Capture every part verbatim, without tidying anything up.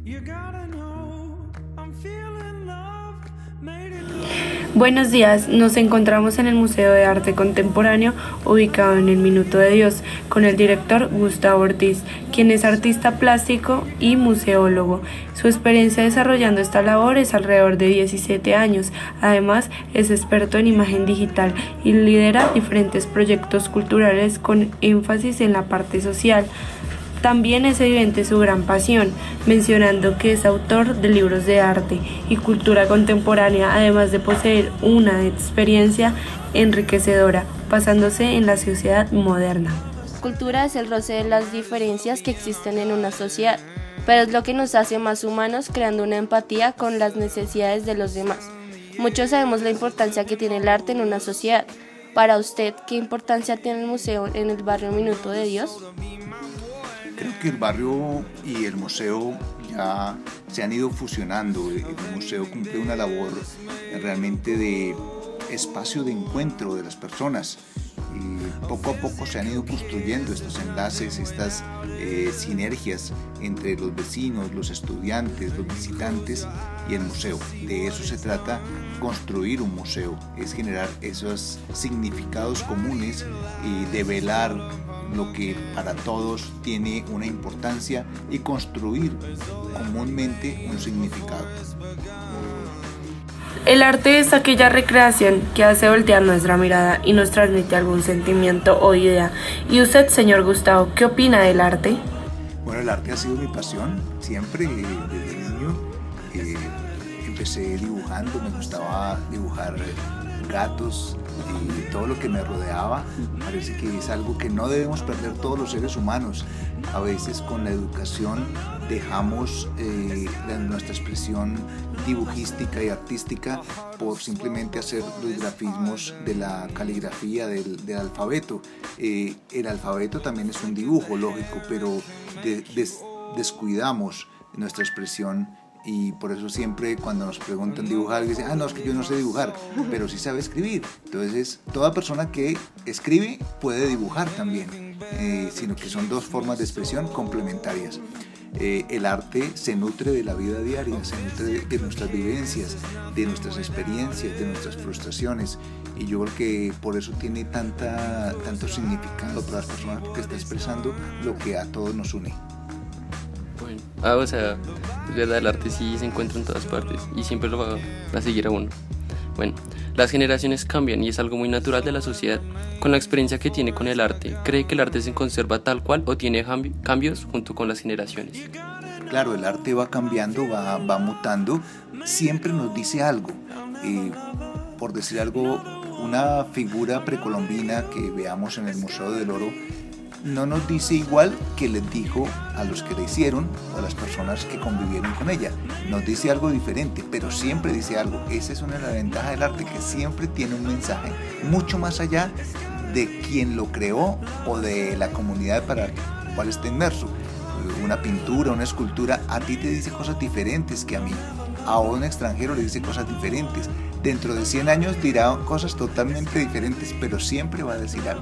Buenos días, nos encontramos en el Museo de Arte Contemporáneo ubicado en el Minuto de Dios con el director Gustavo Ortiz, quien es artista plástico y museólogo. Su experiencia desarrollando esta labor es alrededor de diecisiete años. Además, es experto en imagen digital y lidera diferentes proyectos culturales con énfasis en la parte social. También es evidente su gran pasión, mencionando que es autor de libros de arte y cultura contemporánea, además de poseer una experiencia enriquecedora, basándose en la sociedad moderna. Cultura es el roce de las diferencias que existen en una sociedad, pero es lo que nos hace más humanos, creando una empatía con las necesidades de los demás. Muchos sabemos la importancia que tiene el arte en una sociedad. Para usted, ¿qué importancia tiene el museo en el barrio Minuto de Dios? Creo que el barrio y el museo ya se han ido fusionando. El museo cumple una labor realmente de espacio de encuentro de las personas. Y poco a poco se han ido construyendo estos enlaces, estas eh, sinergias entre los vecinos, los estudiantes, los visitantes y el museo. De eso se trata construir un museo, es generar esos significados comunes y develar lo que para todos tiene una importancia y construir comúnmente un significado. El arte es aquella recreación que hace voltear nuestra mirada y nos transmite algún sentimiento o idea. ¿Y usted, señor Gustavo, qué opina del arte? Bueno, el arte ha sido mi pasión, siempre desde niño. Eh, empecé dibujando, me gustaba dibujar gatos y todo lo que me rodeaba. Parece que es algo que no debemos perder todos los seres humanos. A veces con la educación dejamos eh, la, nuestra expresión dibujística y artística por simplemente hacer los grafismos de la caligrafía del, del alfabeto. Eh, el alfabeto también es un dibujo, lógico, pero de, des, descuidamos nuestra expresión. Y por eso siempre cuando nos preguntan dibujar, dicen, ah, no, es que yo no sé dibujar, pero sí sabe escribir. Entonces, toda persona que escribe puede dibujar también, eh, sino que son dos formas de expresión complementarias. Eh, el arte se nutre de la vida diaria, se nutre de, de nuestras vivencias, de nuestras experiencias, de nuestras frustraciones. Y yo creo que por eso tiene tanta, tanto significado para las personas, porque está expresando lo que a todos nos une. Bueno, ah, o sea, es verdad, el arte sí se encuentra en todas partes y siempre lo va a seguir a uno. Bueno, las generaciones cambian y es algo muy natural de la sociedad. Con la experiencia que tiene con el arte, ¿cree que el arte se conserva tal cual o tiene cambios junto con las generaciones? Claro, el arte va cambiando, va, va mutando, siempre nos dice algo. Eh, por decir algo, una figura precolombina que veamos en el Museo del Oro no nos dice igual que les dijo a los que la hicieron o a las personas que convivieron con ella. Nos dice algo diferente, pero siempre dice algo. Esa es una de las ventajas del arte, que siempre tiene un mensaje mucho más allá de quien lo creó o de la comunidad para la cual está inmerso. Una pintura, una escultura, a ti te dice cosas diferentes que a mí. A un extranjero le dice cosas diferentes. Dentro de cien años dirá cosas totalmente diferentes, pero siempre va a decir algo.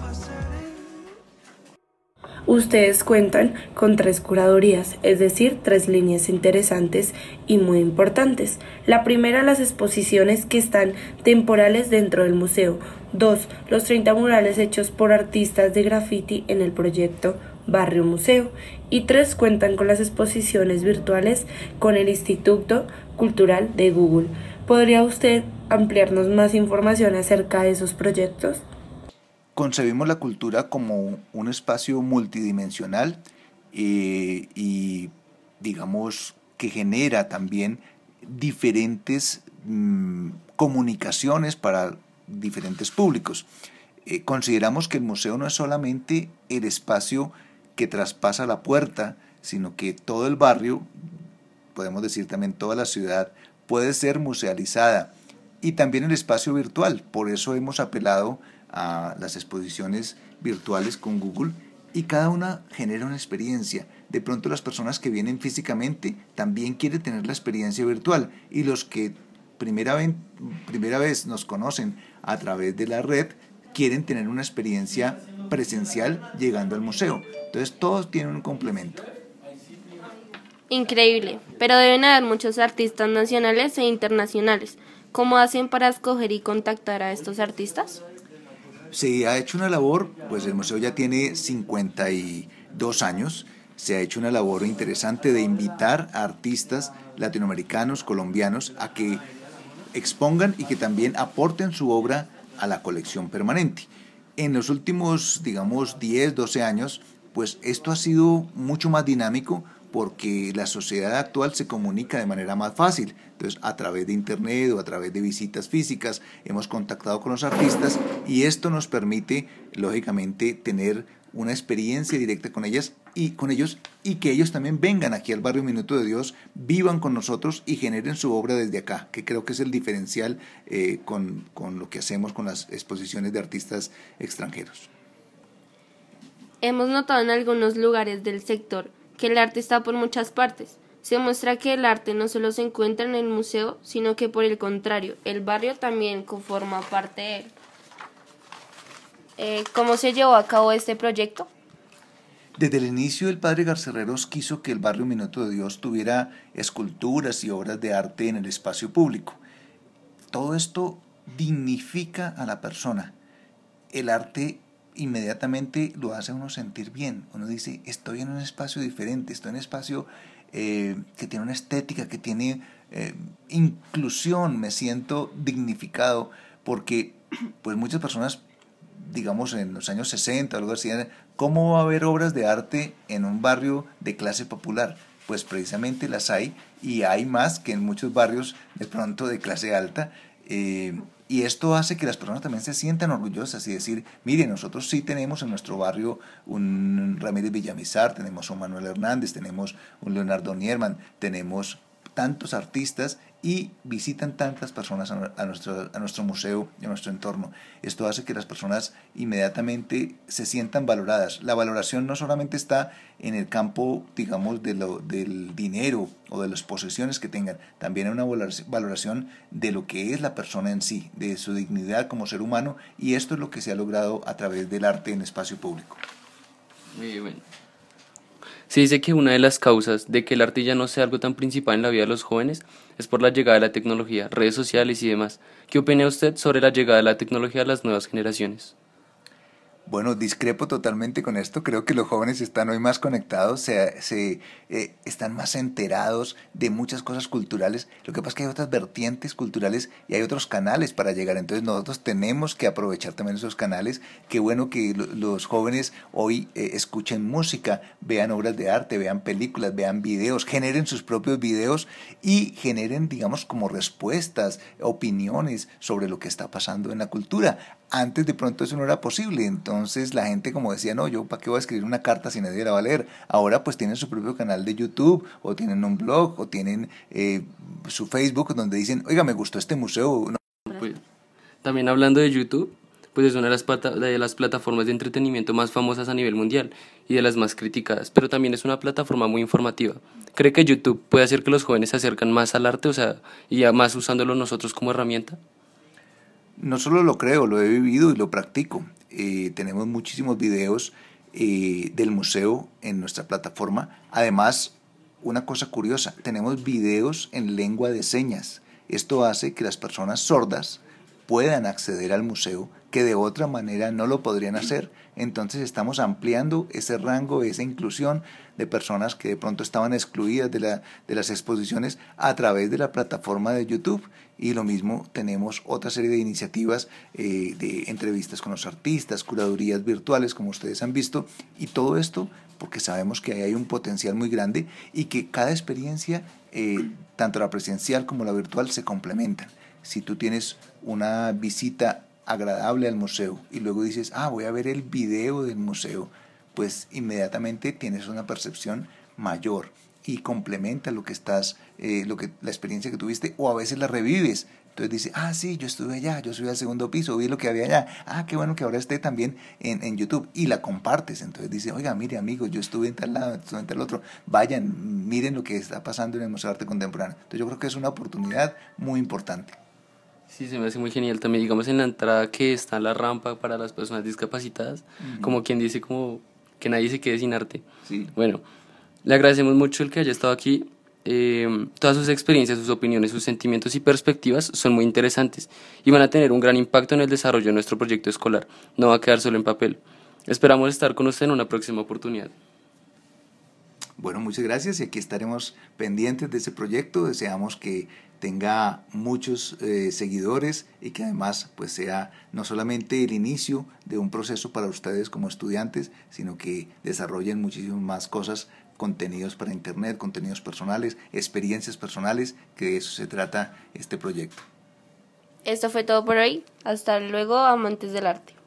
Ustedes cuentan con tres curadurías, es decir, tres líneas interesantes y muy importantes. La primera, las exposiciones que están temporales dentro del museo. Dos, los treinta murales hechos por artistas de graffiti en el proyecto Barrio Museo. Y tres, cuentan con las exposiciones virtuales con el Instituto Cultural de Google. ¿Podría usted ampliarnos más información acerca de esos proyectos? Concebimos la cultura como un espacio multidimensional eh, y digamos que genera también diferentes mmm, comunicaciones para diferentes públicos. Eh, consideramos que el museo no es solamente el espacio que traspasa la puerta, sino que todo el barrio, podemos decir también toda la ciudad, puede ser musealizada, y también el espacio virtual. Por eso hemos apelado a las exposiciones virtuales con Google, y cada una genera una experiencia. De pronto las personas que vienen físicamente también quieren tener la experiencia virtual, y los que primera vez, primera vez nos conocen a través de la red quieren tener una experiencia presencial llegando al museo. Entonces todos tienen un complemento. Increíble, pero deben haber muchos artistas nacionales e internacionales. ¿Cómo hacen para escoger y contactar a estos artistas? Se ha hecho una labor, pues el museo ya tiene cincuenta y dos años, se ha hecho una labor interesante de invitar a artistas latinoamericanos, colombianos, a que expongan y que también aporten su obra a la colección permanente. En los últimos, digamos, diez, doce años, pues esto ha sido mucho más dinámico porque la sociedad actual se comunica de manera más fácil. Entonces, a través de internet o a través de visitas físicas, hemos contactado con los artistas y esto nos permite, lógicamente, tener una experiencia directa con ellas y con ellos y que ellos también vengan aquí al barrio Minuto de Dios, vivan con nosotros y generen su obra desde acá, que creo que es el diferencial eh, con, con lo que hacemos con las exposiciones de artistas extranjeros. Hemos notado en algunos lugares del sector que el arte está por muchas partes. Se muestra que el arte no solo se encuentra en el museo, sino que por el contrario, el barrio también conforma parte de él. Eh, ¿Cómo se llevó a cabo este proyecto? Desde el inicio, el padre Garcerreros quiso que el barrio Minuto de Dios tuviera esculturas y obras de arte en el espacio público. Todo esto dignifica a la persona. El arte inmediatamente lo hace a uno sentir bien. Uno dice, estoy en un espacio diferente, estoy en un espacio eh, que tiene una estética, que tiene eh, inclusión, me siento dignificado, porque pues muchas personas, digamos en los años sesenta o algo así, ¿cómo va a haber obras de arte en un barrio de clase popular? Pues precisamente las hay, y hay más que en muchos barrios de pronto de clase alta, eh, y esto hace que las personas también se sientan orgullosas y decir, mire, nosotros sí tenemos en nuestro barrio un Ramírez Villamizar, tenemos un Manuel Hernández, tenemos un Leonardo Nierman, tenemos tantos artistas y visitan tantas personas a nuestro, a nuestro museo y a nuestro entorno. Esto hace que las personas inmediatamente se sientan valoradas. La valoración no solamente está en el campo, digamos, de lo, del dinero o de las posesiones que tengan, también hay una valoración de lo que es la persona en sí, de su dignidad como ser humano, y esto es lo que se ha logrado a través del arte en espacio público. Muy bueno. Se dice que una de las causas de que el arte ya no sea algo tan principal en la vida de los jóvenes es por la llegada de la tecnología, redes sociales y demás. ¿Qué opina usted sobre la llegada de la tecnología a las nuevas generaciones? Bueno, discrepo totalmente con esto. Creo que los jóvenes están hoy más conectados, se, se eh, están más enterados de muchas cosas culturales. Lo que pasa es que hay otras vertientes culturales y hay otros canales para llegar. Entonces nosotros tenemos que aprovechar también esos canales. Qué bueno que lo, los jóvenes hoy eh, escuchen música, vean obras de arte, vean películas, vean videos, generen sus propios videos y generen, digamos, como respuestas, opiniones sobre lo que está pasando en la cultura. Antes de pronto eso no era posible, entonces la gente como decía, no, yo para qué voy a escribir una carta si nadie la va a leer. Ahora pues tienen su propio canal de YouTube, o tienen un blog, o tienen eh, su Facebook donde dicen, oiga, me gustó este museo. No. Pues, también hablando de YouTube, pues es una de las, plata- de las plataformas de entretenimiento más famosas a nivel mundial y de las más criticadas, pero también es una plataforma muy informativa. ¿Cree que YouTube puede hacer que los jóvenes se acercan más al arte, o sea, y ya más usándolo nosotros como herramienta? No solo lo creo, lo he vivido y lo practico. Eh, tenemos muchísimos videos eh, del museo en nuestra plataforma. Además, una cosa curiosa, tenemos videos en lengua de señas. Esto hace que las personas sordas puedan acceder al museo que de otra manera no lo podrían hacer. Entonces estamos ampliando ese rango, esa inclusión de personas que de pronto estaban excluidas de, la, de las exposiciones a través de la plataforma de YouTube. Y lo mismo, tenemos otra serie de iniciativas eh, de entrevistas con los artistas, curadurías virtuales, como ustedes han visto, y todo esto porque sabemos que ahí hay un potencial muy grande y que cada experiencia, eh, tanto la presencial como la virtual, se complementan. Si tú tienes una visita agradable al museo y luego dices, ah, voy a ver el video del museo, pues inmediatamente tienes una percepción mayor y complementa lo que estás, eh, lo que la experiencia que tuviste, o a veces la revives. Entonces dice, ah, sí, yo estuve allá, yo subí al segundo piso, vi lo que había allá, ah, qué bueno que ahora esté también en, en YouTube, y la compartes. Entonces dice, oiga, mire amigos, yo estuve en tal lado, estuve en tal otro, vayan, miren lo que está pasando en el Museo de Arte Contemporáneo. Entonces yo creo que es una oportunidad muy importante. Sí, se me hace muy genial también, digamos, en la entrada que está la rampa para las personas discapacitadas, uh-huh. Como quien dice, como que nadie se quede sin arte. Sí. Bueno, Le agradecemos mucho el que haya estado aquí. Eh, todas sus experiencias, sus opiniones, sus sentimientos y perspectivas son muy interesantes y van a tener un gran impacto en el desarrollo de nuestro proyecto escolar. No va a quedar solo en papel. Esperamos estar con usted en una próxima oportunidad. Bueno, muchas gracias y aquí estaremos pendientes de ese proyecto. Deseamos que tenga muchos eh, seguidores y que además pues sea no solamente el inicio de un proceso para ustedes como estudiantes, sino que desarrollen muchísimas más cosas, contenidos para internet, contenidos personales, experiencias personales, que de eso se trata este proyecto. Esto fue todo por hoy. Hasta luego, amantes del arte.